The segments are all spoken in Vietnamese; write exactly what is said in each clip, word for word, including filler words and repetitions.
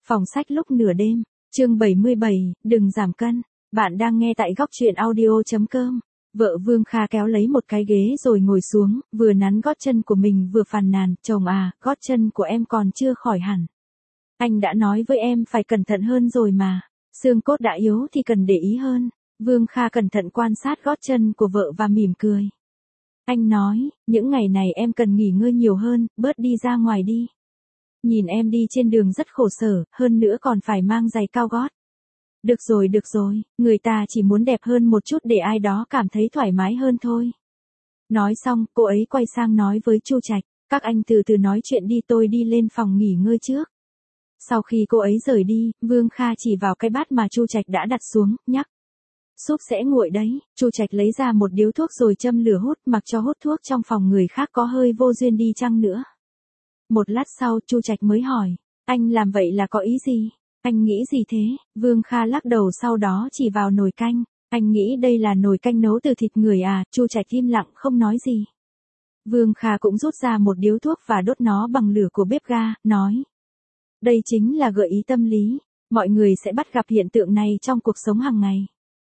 Phòng sách lúc nửa đêm, chương bảy mươi bảy, đừng giảm cân. Bạn đang nghe tại góc truyện audio chấm com. Vợ Vương Kha kéo lấy một cái ghế rồi ngồi xuống, vừa nắn gót chân của mình vừa phàn nàn, chồng à, gót chân của em còn chưa khỏi hẳn. Anh đã nói với em phải cẩn thận hơn rồi mà, xương cốt đã yếu thì cần để ý hơn. Vương Kha cẩn thận quan sát gót chân của vợ và mỉm cười. Anh nói, những ngày này em cần nghỉ ngơi nhiều hơn, bớt đi ra ngoài đi. Nhìn em đi trên đường rất khổ sở, hơn nữa còn phải mang giày cao gót. Được rồi được rồi, người ta chỉ muốn đẹp hơn một chút để ai đó cảm thấy thoải mái hơn thôi. Nói xong, cô ấy quay sang nói với Chu Trạch, các anh từ từ nói chuyện đi, tôi đi lên phòng nghỉ ngơi trước. Sau khi cô ấy rời đi, Vương Kha chỉ vào cái bát mà Chu Trạch đã đặt xuống, nhắc. Súp sẽ nguội đấy. Chu Trạch lấy ra một điếu thuốc rồi châm lửa hút, mặc cho hút thuốc trong phòng người khác có hơi vô duyên đi chăng nữa. Một lát sau Chu Trạch mới hỏi, anh làm vậy là có ý gì? Anh nghĩ gì thế? Vương Kha lắc đầu sau đó chỉ vào nồi canh. Anh nghĩ đây là nồi canh nấu từ thịt người à? Chu Trạch im lặng không nói gì. Vương Kha cũng rút ra một điếu thuốc và đốt nó bằng lửa của bếp ga, nói. Đây chính là gợi ý tâm lý. Mọi người sẽ bắt gặp hiện tượng này trong cuộc sống hàng ngày.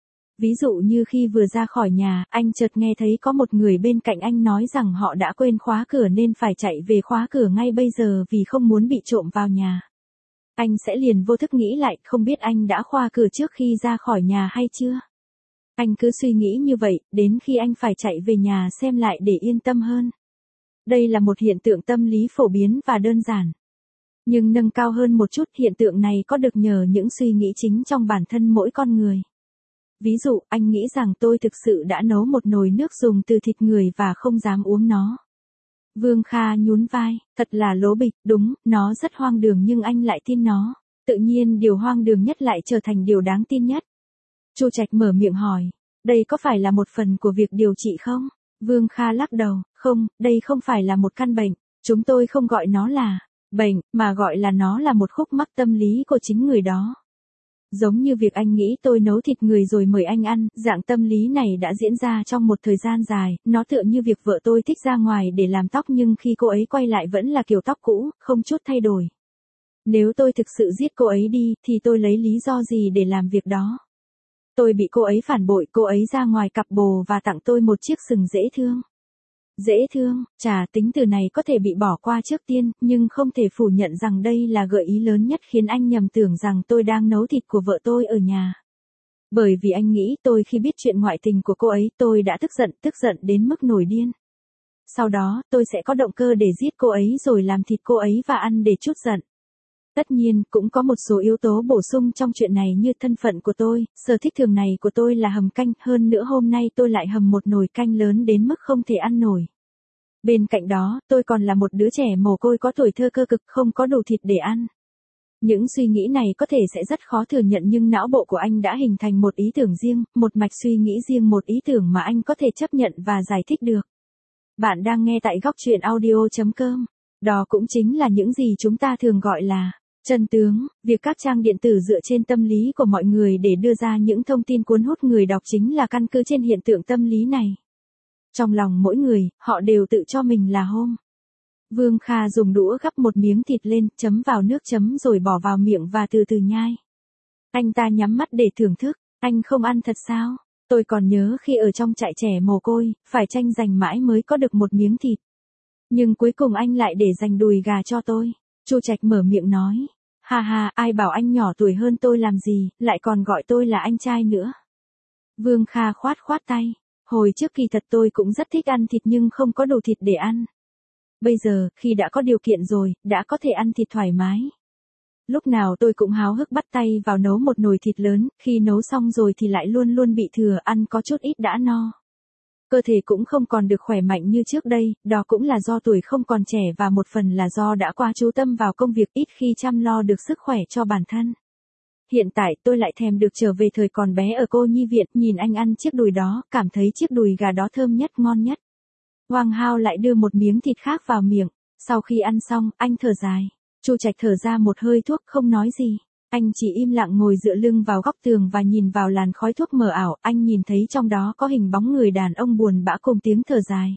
Ví dụ như khi vừa ra khỏi nhà, anh chợt nghe thấy có một người bên cạnh anh nói rằng họ đã quên khóa cửa nên phải chạy về khóa cửa ngay bây giờ vì không muốn bị trộm vào nhà. Anh sẽ liền vô thức nghĩ lại, không biết anh đã khóa cửa trước khi ra khỏi nhà hay chưa? Anh cứ suy nghĩ như vậy, đến khi anh phải chạy về nhà xem lại để yên tâm hơn. Đây là một hiện tượng tâm lý phổ biến và đơn giản. Nhưng nâng cao hơn một chút, hiện tượng này có được nhờ những suy nghĩ chính trong bản thân mỗi con người. Ví dụ, anh nghĩ rằng tôi thực sự đã nấu một nồi nước dùng từ thịt người và không dám uống nó. Vương Kha nhún vai, thật là lố bịch, đúng, nó rất hoang đường nhưng anh lại tin nó. Tự nhiên điều hoang đường nhất lại trở thành điều đáng tin nhất. Chu Trạch mở miệng hỏi, đây có phải là một phần của việc điều trị không? Vương Kha lắc đầu, không, đây không phải là một căn bệnh, chúng tôi không gọi nó là bệnh, mà gọi là nó là một khúc mắc tâm lý của chính người đó. Giống như việc anh nghĩ tôi nấu thịt người rồi mời anh ăn, dạng tâm lý này đã diễn ra trong một thời gian dài, nó tựa như việc vợ tôi thích ra ngoài để làm tóc nhưng khi cô ấy quay lại vẫn là kiểu tóc cũ, không chút thay đổi. Nếu tôi thực sự giết cô ấy đi, thì tôi lấy lý do gì để làm việc đó? Tôi bị cô ấy phản bội, cô ấy ra ngoài cặp bồ và tặng tôi một chiếc sừng dễ thương. Dễ thương, chà, tính từ này có thể bị bỏ qua trước tiên, nhưng không thể phủ nhận rằng đây là gợi ý lớn nhất khiến anh nhầm tưởng rằng tôi đang nấu thịt của vợ tôi ở nhà. Bởi vì anh nghĩ tôi khi biết chuyện ngoại tình của cô ấy, tôi đã tức giận, tức giận đến mức nổi điên. Sau đó, tôi sẽ có động cơ để giết cô ấy rồi làm thịt cô ấy và ăn để trút giận. Tất nhiên, cũng có một số yếu tố bổ sung trong chuyện này như thân phận của tôi, sở thích thường này của tôi là hầm canh, hơn nữa hôm nay tôi lại hầm một nồi canh lớn đến mức không thể ăn nổi. Bên cạnh đó, tôi còn là một đứa trẻ mồ côi có tuổi thơ cơ cực, không có đủ thịt để ăn. Những suy nghĩ này có thể sẽ rất khó thừa nhận nhưng não bộ của anh đã hình thành một ý tưởng riêng, một mạch suy nghĩ riêng, một ý tưởng mà anh có thể chấp nhận và giải thích được. Bạn đang nghe tại góc truyện audio chấm com. Đó cũng chính là những gì chúng ta thường gọi là chân tướng, việc các trang điện tử dựa trên tâm lý của mọi người để đưa ra những thông tin cuốn hút người đọc chính là căn cứ trên hiện tượng tâm lý này. Trong lòng mỗi người, họ đều tự cho mình là home. Vương Kha dùng đũa gắp một miếng thịt lên, chấm vào nước chấm rồi bỏ vào miệng và từ từ nhai. Anh ta nhắm mắt để thưởng thức, anh không ăn thật sao? Tôi còn nhớ khi ở trong trại trẻ mồ côi, phải tranh giành mãi mới có được một miếng thịt. Nhưng cuối cùng anh lại để dành đùi gà cho tôi. Chu Trạch mở miệng nói, ha ha, ai bảo anh nhỏ tuổi hơn tôi làm gì, lại còn gọi tôi là anh trai nữa. Vương Kha khoát khoát tay, hồi trước kỳ thật tôi cũng rất thích ăn thịt nhưng không có đủ thịt để ăn. Bây giờ, khi đã có điều kiện rồi, đã có thể ăn thịt thoải mái. Lúc nào tôi cũng háo hức bắt tay vào nấu một nồi thịt lớn, khi nấu xong rồi thì lại luôn luôn bị thừa, ăn có chút ít đã no. Cơ thể cũng không còn được khỏe mạnh như trước đây, đó cũng là do tuổi không còn trẻ và một phần là do đã quá chú tâm vào công việc, ít khi chăm lo được sức khỏe cho bản thân. Hiện tại tôi lại thèm được trở về thời còn bé ở cô nhi viện, nhìn anh ăn chiếc đùi đó, cảm thấy chiếc đùi gà đó thơm nhất, ngon nhất. Hoàng Hao lại đưa một miếng thịt khác vào miệng, sau khi ăn xong, anh thở dài. Chu Trạch thở ra một hơi thuốc không nói gì. Anh chỉ im lặng ngồi dựa lưng vào góc tường và nhìn vào làn khói thuốc mờ ảo, anh nhìn thấy trong đó có hình bóng người đàn ông buồn bã cùng tiếng thở dài.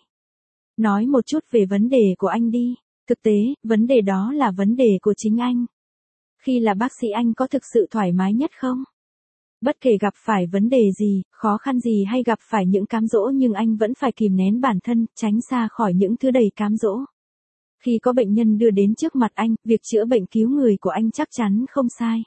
Nói một chút về vấn đề của anh đi. Thực tế, vấn đề đó là vấn đề của chính anh. Khi là bác sĩ anh có thực sự thoải mái nhất không? Bất kể gặp phải vấn đề gì, khó khăn gì hay gặp phải những cám dỗ nhưng anh vẫn phải kìm nén bản thân, tránh xa khỏi những thứ đầy cám dỗ. Khi có bệnh nhân đưa đến trước mặt anh, việc chữa bệnh cứu người của anh chắc chắn không sai.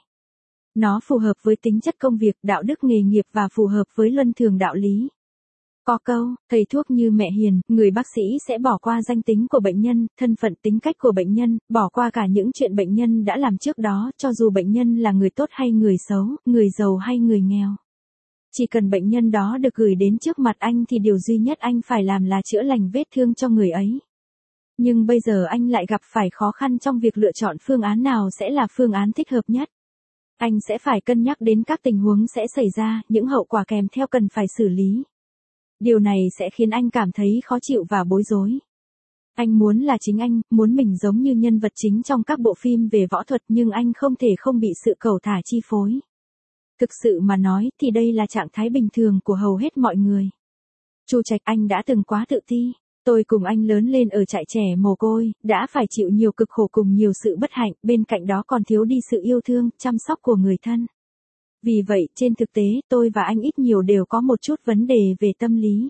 Nó phù hợp với tính chất công việc, đạo đức nghề nghiệp và phù hợp với luân thường đạo lý. Có câu, thầy thuốc như mẹ hiền, người bác sĩ sẽ bỏ qua danh tính của bệnh nhân, thân phận tính cách của bệnh nhân, bỏ qua cả những chuyện bệnh nhân đã làm trước đó, cho dù bệnh nhân là người tốt hay người xấu, người giàu hay người nghèo. Chỉ cần bệnh nhân đó được gửi đến trước mặt anh thì điều duy nhất anh phải làm là chữa lành vết thương cho người ấy. Nhưng bây giờ anh lại gặp phải khó khăn trong việc lựa chọn phương án nào sẽ là phương án thích hợp nhất. Anh sẽ phải cân nhắc đến các tình huống sẽ xảy ra, những hậu quả kèm theo cần phải xử lý. Điều này sẽ khiến anh cảm thấy khó chịu và bối rối. Anh muốn là chính anh, muốn mình giống như nhân vật chính trong các bộ phim về võ thuật nhưng anh không thể không bị sự cẩu thả chi phối. Thực sự mà nói thì đây là trạng thái bình thường của hầu hết mọi người. Chu Trạch, anh đã từng quá tự ti. Tôi cùng anh lớn lên ở trại trẻ mồ côi, đã phải chịu nhiều cực khổ cùng nhiều sự bất hạnh, bên cạnh đó còn thiếu đi sự yêu thương, chăm sóc của người thân. Vì vậy, trên thực tế, tôi và anh ít nhiều đều có một chút vấn đề về tâm lý.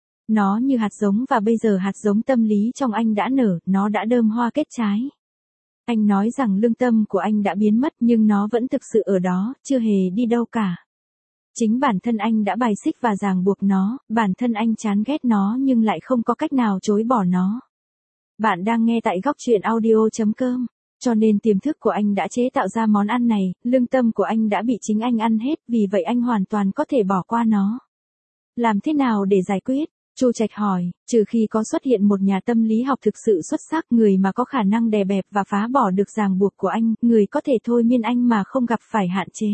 Nó như hạt giống và bây giờ hạt giống tâm lý trong anh đã nở, nó đã đơm hoa kết trái. Anh nói rằng lương tâm của anh đã biến mất nhưng nó vẫn thực sự ở đó, chưa hề đi đâu cả. Chính bản thân anh đã bài xích và ràng buộc nó, bản thân anh chán ghét nó nhưng lại không có cách nào chối bỏ nó. Bạn đang nghe tại góc truyện audio chấm com. Cho nên tiềm thức của anh đã chế tạo ra món ăn này, lương tâm của anh đã bị chính anh ăn hết, vì vậy anh hoàn toàn có thể bỏ qua nó. Làm thế nào để giải quyết? Chu Trạch hỏi, trừ khi có xuất hiện một nhà tâm lý học thực sự xuất sắc, người mà có khả năng đè bẹp và phá bỏ được ràng buộc của anh, người có thể thôi miên anh mà không gặp phải hạn chế.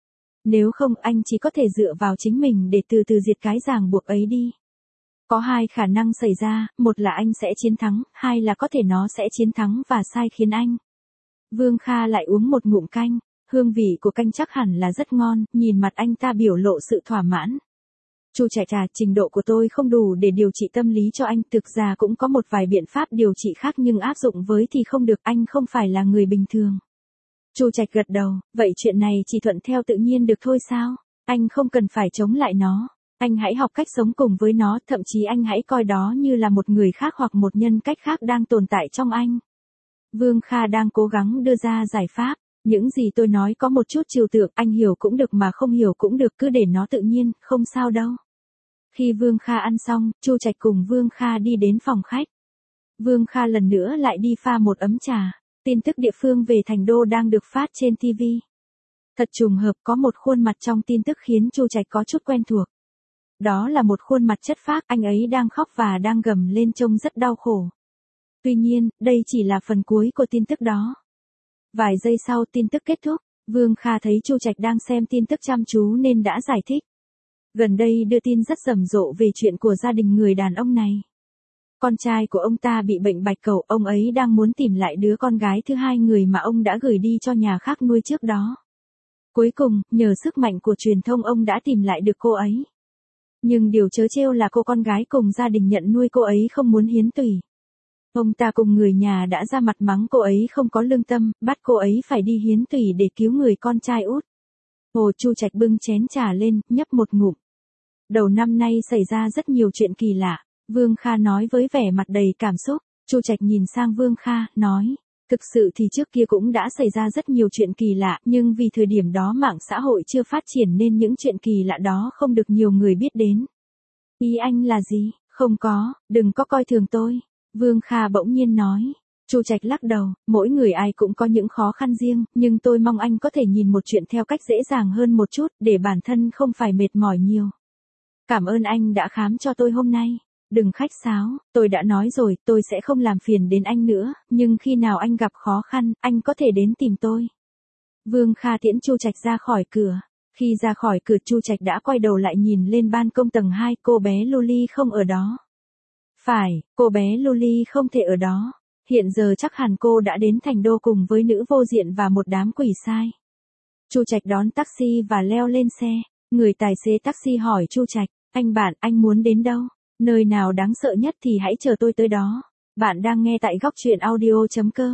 Nếu không, anh chỉ có thể dựa vào chính mình để từ từ diệt cái ràng buộc ấy đi. Có hai khả năng xảy ra, một là anh sẽ chiến thắng, hai là có thể nó sẽ chiến thắng và sai khiến anh. Vương Kha lại uống một ngụm canh, hương vị của canh chắc hẳn là rất ngon, nhìn mặt anh ta biểu lộ sự thỏa mãn. Chu Trạch trà, trình độ của tôi không đủ để điều trị tâm lý cho anh, thực ra cũng có một vài biện pháp điều trị khác nhưng áp dụng với thì không được, anh không phải là người bình thường. Chu Trạch gật đầu, vậy chuyện này chỉ thuận theo tự nhiên được thôi sao? Anh không cần phải chống lại nó. Anh hãy học cách sống cùng với nó, thậm chí anh hãy coi đó như là một người khác hoặc một nhân cách khác đang tồn tại trong anh. Vương Kha đang cố gắng đưa ra giải pháp. Những gì tôi nói có một chút trừu tượng, anh hiểu cũng được mà không hiểu cũng được, cứ để nó tự nhiên, không sao đâu. Khi Vương Kha ăn xong, Chu Trạch cùng Vương Kha đi đến phòng khách. Vương Kha lần nữa lại đi pha một ấm trà. Tin tức địa phương về Thành Đô đang được phát trên ti vi. Thật trùng hợp, có một khuôn mặt trong tin tức khiến Chu Trạch có chút quen thuộc. Đó là một khuôn mặt chất phác, anh ấy đang khóc và đang gầm lên trông rất đau khổ. Tuy nhiên, đây chỉ là phần cuối của tin tức đó. Vài giây sau tin tức kết thúc, Vương Kha thấy Chu Trạch đang xem tin tức chăm chú nên đã giải thích. Gần đây đưa tin rất rầm rộ về chuyện của gia đình người đàn ông này. Con trai của ông ta bị bệnh bạch cầu, ông ấy đang muốn tìm lại đứa con gái thứ hai người mà ông đã gửi đi cho nhà khác nuôi trước đó. Cuối cùng, nhờ sức mạnh của truyền thông ông đã tìm lại được cô ấy. Nhưng điều trớ trêu là cô con gái cùng gia đình nhận nuôi cô ấy không muốn hiến tủy. Ông ta cùng người nhà đã ra mặt mắng cô ấy không có lương tâm, bắt cô ấy phải đi hiến tủy để cứu người con trai út. Hồ Chu Trạch bưng chén trà lên, nhấp một ngụm. Đầu năm nay xảy ra rất nhiều chuyện kỳ lạ, Vương Kha nói với vẻ mặt đầy cảm xúc. Chu Trạch nhìn sang Vương Kha, nói, thực sự thì trước kia cũng đã xảy ra rất nhiều chuyện kỳ lạ, nhưng vì thời điểm đó mạng xã hội chưa phát triển nên những chuyện kỳ lạ đó không được nhiều người biết đến. Ý anh là gì? Không có, đừng có coi thường tôi. Vương Kha bỗng nhiên nói. Chu Trạch lắc đầu, mỗi người ai cũng có những khó khăn riêng, nhưng tôi mong anh có thể nhìn một chuyện theo cách dễ dàng hơn một chút, để bản thân không phải mệt mỏi nhiều. Cảm ơn anh đã khám cho tôi hôm nay. Đừng khách sáo, tôi đã nói rồi, tôi sẽ không làm phiền đến anh nữa, nhưng khi nào anh gặp khó khăn, anh có thể đến tìm tôi. Vương Kha tiễn Chu Trạch ra khỏi cửa. Khi ra khỏi cửa, Chu Trạch đã quay đầu lại nhìn lên ban công tầng hai, cô bé Luli không ở đó. Phải, cô bé Luli không thể ở đó. Hiện giờ chắc hẳn cô đã đến Thành Đô cùng với nữ vô diện và một đám quỷ sai. Chu Trạch đón taxi và leo lên xe. Người tài xế taxi hỏi Chu Trạch, anh bạn, anh muốn đến đâu? Nơi nào đáng sợ nhất thì hãy chờ tôi tới đó. Bạn đang nghe tại góc truyện audio chấm com.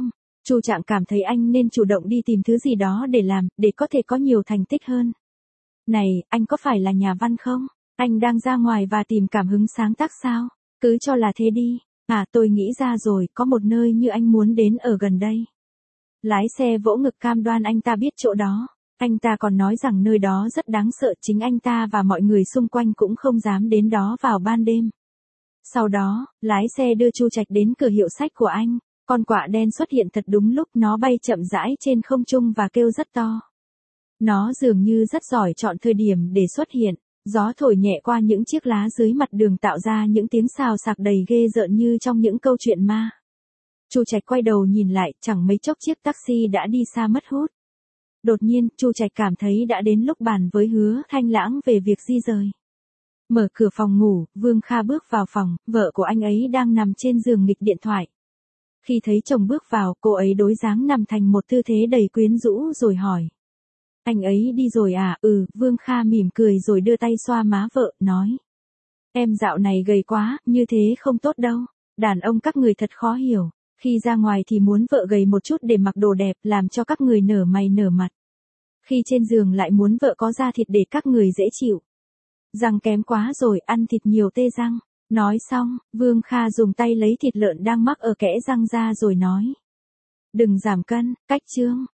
Chu Trạng cảm thấy anh nên chủ động đi tìm thứ gì đó để làm, để có thể có nhiều thành tích hơn. Này, anh có phải là nhà văn không? Anh đang ra ngoài và tìm cảm hứng sáng tác sao? Cứ cho là thế đi. À, tôi nghĩ ra rồi, có một nơi như anh muốn đến ở gần đây. Lái xe vỗ ngực cam đoan anh ta biết chỗ đó. Anh ta còn nói rằng nơi đó rất đáng sợ, chính anh ta và mọi người xung quanh cũng không dám đến đó vào ban đêm. Sau đó, lái xe đưa Chu Trạch đến cửa hiệu sách của anh. Con quạ đen xuất hiện thật đúng lúc, nó bay chậm rãi trên không trung và kêu rất to. Nó dường như rất giỏi chọn thời điểm để xuất hiện. Gió thổi nhẹ qua những chiếc lá dưới mặt đường tạo ra những tiếng xào xạc đầy ghê rợn như trong những câu chuyện ma. Chu Trạch quay đầu nhìn lại, chẳng mấy chốc chiếc taxi đã đi xa mất hút. Đột nhiên, Chu Trạch cảm thấy đã đến lúc bàn với Hứa Thanh Lãng về việc di rời. Mở cửa phòng ngủ, Vương Kha bước vào phòng, vợ của anh ấy đang nằm trên giường nghịch điện thoại. Khi thấy chồng bước vào, cô ấy đối dáng nằm thành một tư thế đầy quyến rũ rồi hỏi. Anh ấy đi rồi à? Ừ, Vương Kha mỉm cười rồi đưa tay xoa má vợ, nói. Em dạo này gầy quá, như thế không tốt đâu. Đàn ông các người thật khó hiểu. Khi ra ngoài thì muốn vợ gầy một chút để mặc đồ đẹp, làm cho các người nở mày nở mặt. Khi trên giường lại muốn vợ có da thịt để các người dễ chịu. Răng kém quá rồi, ăn thịt nhiều tê răng. Nói xong, Vương Kha dùng tay lấy thịt lợn đang mắc ở kẽ răng ra rồi nói. Đừng giảm cân, cách chương.